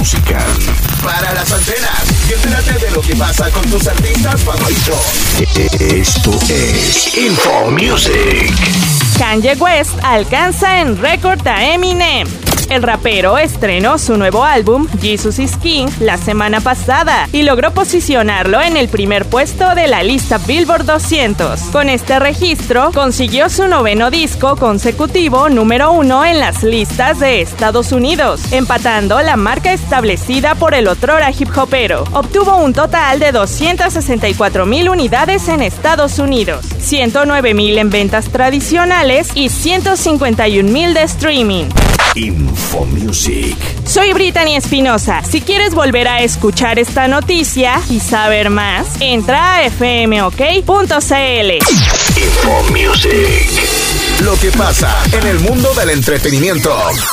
musical. Para las antenas y entérate de lo que pasa con tus artistas favoritos. Esto es Info Music. Kanye West alcanza en récord a Eminem. El rapero estrenó su nuevo álbum, Jesus is King, la semana pasada y logró posicionarlo en el primer puesto de la lista Billboard 200. Con este registro, consiguió su 9º disco consecutivo número 1 en las listas de Estados Unidos, empatando la marca establecida por el otrora hip hopero. Obtuvo un total de 264,000 unidades en Estados Unidos, 109,000 en ventas tradicionales y 151,000 de streaming. Info Music. Soy Brittany Espinosa. Si quieres volver a escuchar esta noticia y saber más, entra a fmok.cl. Info Music. Lo que pasa en el mundo del entretenimiento.